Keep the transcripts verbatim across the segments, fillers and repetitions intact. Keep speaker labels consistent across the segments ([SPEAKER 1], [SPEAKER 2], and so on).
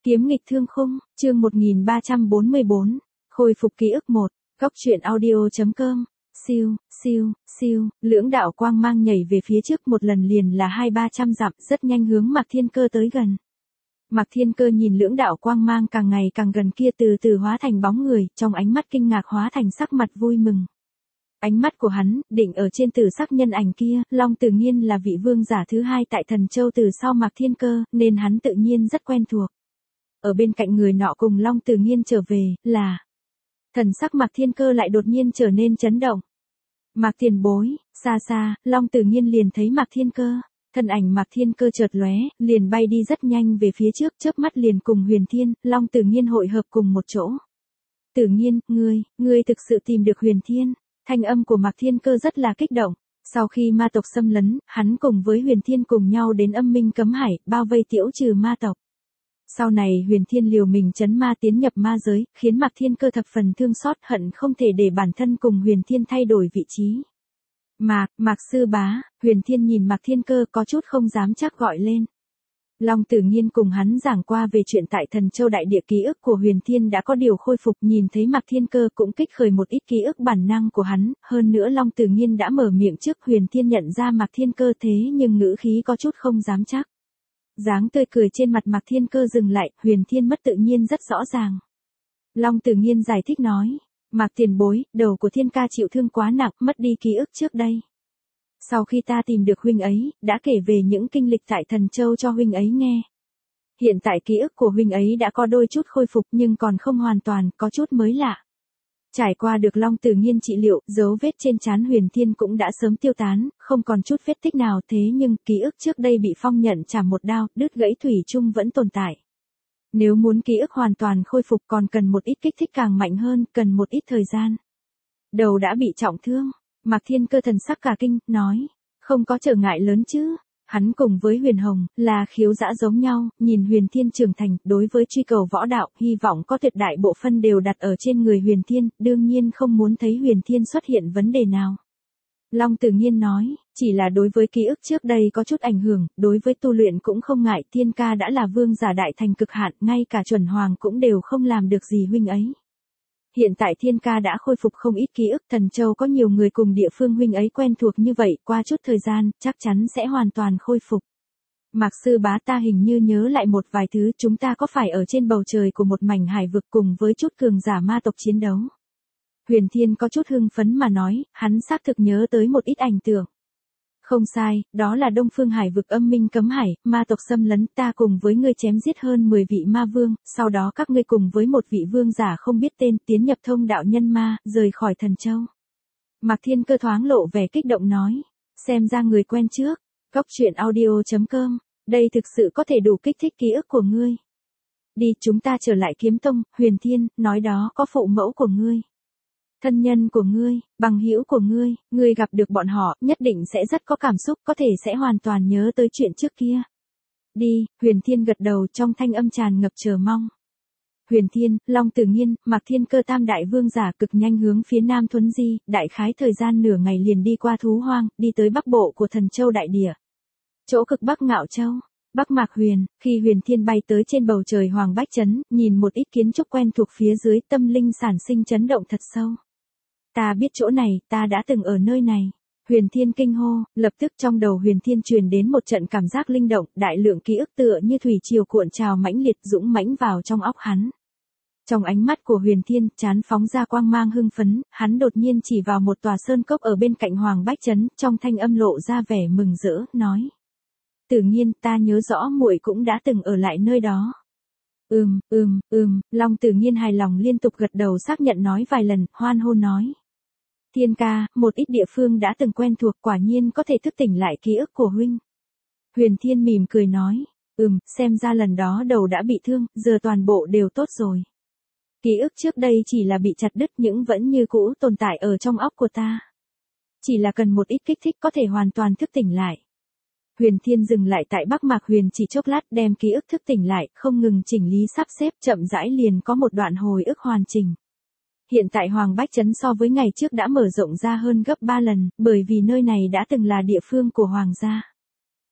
[SPEAKER 1] Kiếm nghịch thương khung, chương một nghìn ba trăm bốn mươi bốn, khôi phục ký ức một, góc truyện audio.com, siêu, siêu, siêu, lưỡng đạo quang mang nhảy về phía trước một lần liền là hai ba trăm dặm, rất nhanh hướng Mạc Thiên Cơ tới gần. Mạc Thiên Cơ nhìn lưỡng đạo quang mang càng ngày càng gần kia từ từ hóa thành bóng người, trong ánh mắt kinh ngạc hóa thành sắc mặt vui mừng. Ánh mắt của hắn, định ở trên tử sắc nhân ảnh kia, Long Tử Nghiên là vị vương giả thứ hai tại Thần Châu từ sau Mạc Thiên Cơ, nên hắn tự nhiên rất quen thuộc. Ở bên cạnh người nọ cùng Long Tử Nghiên trở về, là... Thần sắc Mạc Thiên Cơ lại đột nhiên trở nên chấn động. Mạc tiền bối, xa xa, Long Tử Nghiên liền thấy Mạc Thiên Cơ. Thân ảnh Mạc Thiên Cơ chợt lóe, liền bay đi rất nhanh về phía trước, chớp mắt liền cùng Huyền Thiên, Long Tử Nghiên hội hợp cùng một chỗ. Tử Nghiên, ngươi, ngươi thực sự tìm được Huyền Thiên. Thanh âm của Mạc Thiên Cơ rất là kích động. Sau khi ma tộc xâm lấn, hắn cùng với Huyền Thiên cùng nhau đến Âm Minh Cấm Hải, bao vây tiễu trừ ma tộc. Sau này Huyền Thiên liều mình trấn ma tiến nhập ma giới, khiến Mạc Thiên Cơ thập phần thương xót, hận không thể để bản thân cùng Huyền Thiên thay đổi vị trí. Mạc, Mạc sư bá, Huyền Thiên nhìn Mạc Thiên Cơ có chút không dám chắc gọi lên. Long Tử Nghiên cùng hắn giảng qua về chuyện tại Thần Châu đại địa, ký ức của Huyền Thiên đã có điều khôi phục, nhìn thấy Mạc Thiên Cơ cũng kích khởi một ít ký ức bản năng của hắn, hơn nữa Long Tử Nghiên đã mở miệng trước Huyền Thiên nhận ra Mạc Thiên Cơ, thế nhưng ngữ khí có chút không dám chắc. Dáng tươi cười trên mặt Mạc Thiên Cơ dừng lại, Huyền Thiên mất tự nhiên rất rõ ràng. Long Tử Nghiên giải thích nói, Mạc tiền bối, đầu của Thiên ca chịu thương quá nặng, mất đi ký ức trước đây. Sau khi ta tìm được huynh ấy, đã kể về những kinh lịch tại Thần Châu cho huynh ấy nghe. Hiện tại ký ức của huynh ấy đã có đôi chút khôi phục nhưng còn không hoàn toàn, có chút mới lạ. Trải qua được Long Tử Nghiên trị liệu, dấu vết trên trán Huyền Thiên cũng đã sớm tiêu tán, không còn chút vết tích nào, thế nhưng ký ức trước đây bị phong nhận chảm một đao, đứt gãy thủy chung vẫn tồn tại. Nếu muốn ký ức hoàn toàn khôi phục còn cần một ít kích thích càng mạnh hơn, cần một ít thời gian. Đầu đã bị trọng thương, Mạc Thiên Cơ thần sắc cả kinh, nói, không có trở ngại lớn chứ. Hắn cùng với Huyền Hồng, là khiếu dã giống nhau, nhìn Huyền Thiên trưởng thành, đối với truy cầu võ đạo, hy vọng có tuyệt đại bộ phân đều đặt ở trên người Huyền Thiên, đương nhiên không muốn thấy Huyền Thiên xuất hiện vấn đề nào. Long Tử Nghiên nói, chỉ là đối với ký ức trước đây có chút ảnh hưởng, đối với tu luyện cũng không ngại, Thiên ca đã là vương giả đại thành cực hạn, ngay cả chuẩn hoàng cũng đều không làm được gì huynh ấy. Hiện tại Thiên ca đã khôi phục không ít ký ức, Thần Châu có nhiều người cùng địa phương huynh ấy quen thuộc như vậy, qua chút thời gian, chắc chắn sẽ hoàn toàn khôi phục. Mạc sư bá, ta hình như nhớ lại một vài thứ, chúng ta có phải ở trên bầu trời của một mảnh hải vực cùng với chút cường giả ma tộc chiến đấu. Huyền Thiên có chút hưng phấn mà nói, hắn xác thực nhớ tới một ít ảnh tưởng. Không sai, đó là Đông Phương Hải vực Âm Minh Cấm Hải, ma tộc xâm lấn, ta cùng với ngươi chém giết hơn mười vị ma vương, sau đó các ngươi cùng với một vị vương giả không biết tên tiến nhập thông đạo nhân ma, rời khỏi Thần Châu. Mạc Thiên Cơ thoáng lộ vẻ kích động nói, xem ra người quen trước, góc truyện audio.com, đây thực sự có thể đủ kích thích ký ức của ngươi. Đi, chúng ta trở lại Kiếm Tông. Huyền Thiên, nói đó có phụ mẫu của ngươi, thân nhân của ngươi, bằng hữu của ngươi, ngươi gặp được bọn họ, nhất định sẽ rất có cảm xúc, có thể sẽ hoàn toàn nhớ tới chuyện trước kia. Đi, Huyền Thiên gật đầu, trong thanh âm tràn ngập chờ mong. Huyền Thiên, Long Tử Nghiên, Mạc Thiên Cơ tam đại vương giả cực nhanh hướng phía nam thuấn di, đại khái thời gian nửa ngày liền đi qua thú hoang, đi tới bắc bộ của Thần Châu đại địa. Chỗ cực bắc Ngạo Châu. Bắc Mạc Huyền, khi Huyền Thiên bay tới trên bầu trời Hoàng Bách Trấn, nhìn một ít kiến trúc quen thuộc phía dưới, tâm linh sản sinh chấn động thật sâu. Ta biết chỗ này, ta đã từng ở nơi này. Huyền Thiên kinh hô, lập tức trong đầu Huyền Thiên truyền đến một trận cảm giác linh động, đại lượng ký ức tựa như thủy triều cuộn trào mãnh liệt dũng mãnh vào trong óc hắn. Trong ánh mắt của Huyền Thiên, chán phóng ra quang mang hưng phấn, hắn đột nhiên chỉ vào một tòa sơn cốc ở bên cạnh Hoàng Bách Trấn, trong thanh âm lộ ra vẻ mừng rỡ, nói. Tử Nghiên, ta nhớ rõ muội cũng đã từng ở lại nơi đó. Ừm, ừm, ừm, Long Tử Nghiên hài lòng liên tục gật đầu xác nhận nói vài lần, hoan hô nói. Thiên ca, một ít địa phương đã từng quen thuộc, quả nhiên có thể thức tỉnh lại ký ức của huynh. Huyền Thiên mỉm cười nói, ừm, xem ra lần đó đầu đã bị thương, giờ toàn bộ đều tốt rồi. Ký ức trước đây chỉ là bị chặt đứt những vẫn như cũ tồn tại ở trong óc của ta. Chỉ là cần một ít kích thích có thể hoàn toàn thức tỉnh lại. Huyền Thiên dừng lại tại Bắc Mạc Huyền chỉ chốc lát, đem ký ức thức tỉnh lại, không ngừng chỉnh lý sắp xếp, chậm rãi liền có một đoạn hồi ức hoàn chỉnh. Hiện tại Hoàng Bách Trấn so với ngày trước đã mở rộng ra hơn gấp ba lần, bởi vì nơi này đã từng là địa phương của Hoàng gia.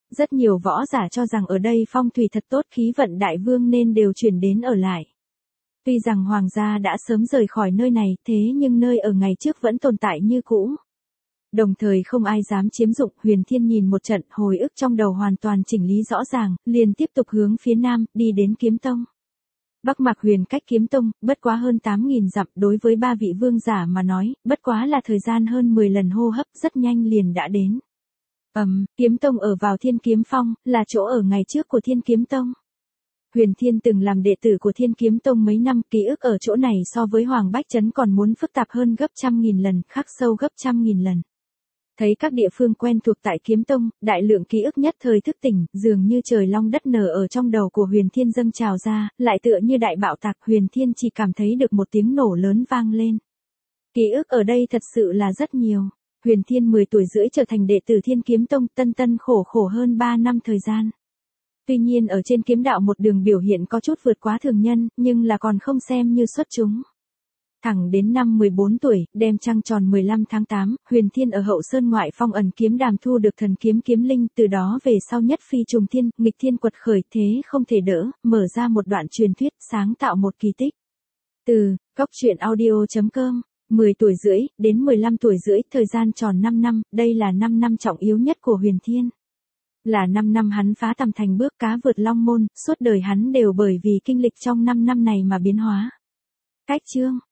[SPEAKER 1] Rất nhiều võ giả cho rằng ở đây phong thủy thật tốt, khí vận đại vương nên đều chuyển đến ở lại. Tuy rằng hoàng gia đã sớm rời khỏi nơi này, thế nhưng nơi ở ngày trước vẫn tồn tại như cũ. Đồng thời không ai dám chiếm dụng, Huyền Thiên nhìn một trận, hồi ức trong đầu hoàn toàn chỉnh lý rõ ràng, liền tiếp tục hướng phía nam, đi đến Kiếm Tông. Bắc Mạc Huyền cách Kiếm Tông, bất quá hơn tám nghìn dặm, đối với ba vị vương giả mà nói, bất quá là thời gian hơn mười lần hô hấp, rất nhanh liền đã đến. Ầm, um, Kiếm Tông ở vào Thiên Kiếm Phong, là chỗ ở ngày trước của Thiên Kiếm Tông. Huyền Thiên từng làm đệ tử của Thiên Kiếm Tông mấy năm, ký ức ở chỗ này so với Hoàng Bách Trấn còn muốn phức tạp hơn gấp trăm nghìn lần, khắc sâu gấp trăm nghìn lần. Thấy các địa phương quen thuộc tại Kiếm Tông, đại lượng ký ức nhất thời thức tỉnh, dường như trời long đất nở ở trong đầu của Huyền Thiên dâng trào ra, lại tựa như đại bạo tạc, Huyền Thiên chỉ cảm thấy được một tiếng nổ lớn vang lên. Ký ức ở đây thật sự là rất nhiều. Huyền Thiên mười tuổi rưỡi trở thành đệ tử Thiên Kiếm Tông, tân tân khổ khổ hơn ba năm thời gian. Tuy nhiên ở trên kiếm đạo một đường biểu hiện có chút vượt quá thường nhân, nhưng là còn không xem như xuất chúng. Thẳng đến năm mười bốn tuổi, đêm trăng tròn mười lăm tháng tám, Huyền Thiên ở Hậu Sơn ngoại phong ẩn kiếm đàm thu được thần kiếm kiếm linh, từ đó về sau nhất phi trùng thiên, nghịch thiên quật khởi, thế không thể đỡ, mở ra một đoạn truyền thuyết, sáng tạo một kỳ tích. Từ góc truyện audio chấm com, mười tuổi rưỡi đến mười lăm tuổi rưỡi, thời gian tròn năm năm, đây là năm năm trọng yếu nhất của Huyền Thiên. Là năm năm hắn phá tầm thành bước cá vượt long môn, suốt đời hắn đều bởi vì kinh lịch trong năm năm này mà biến hóa. Cách chương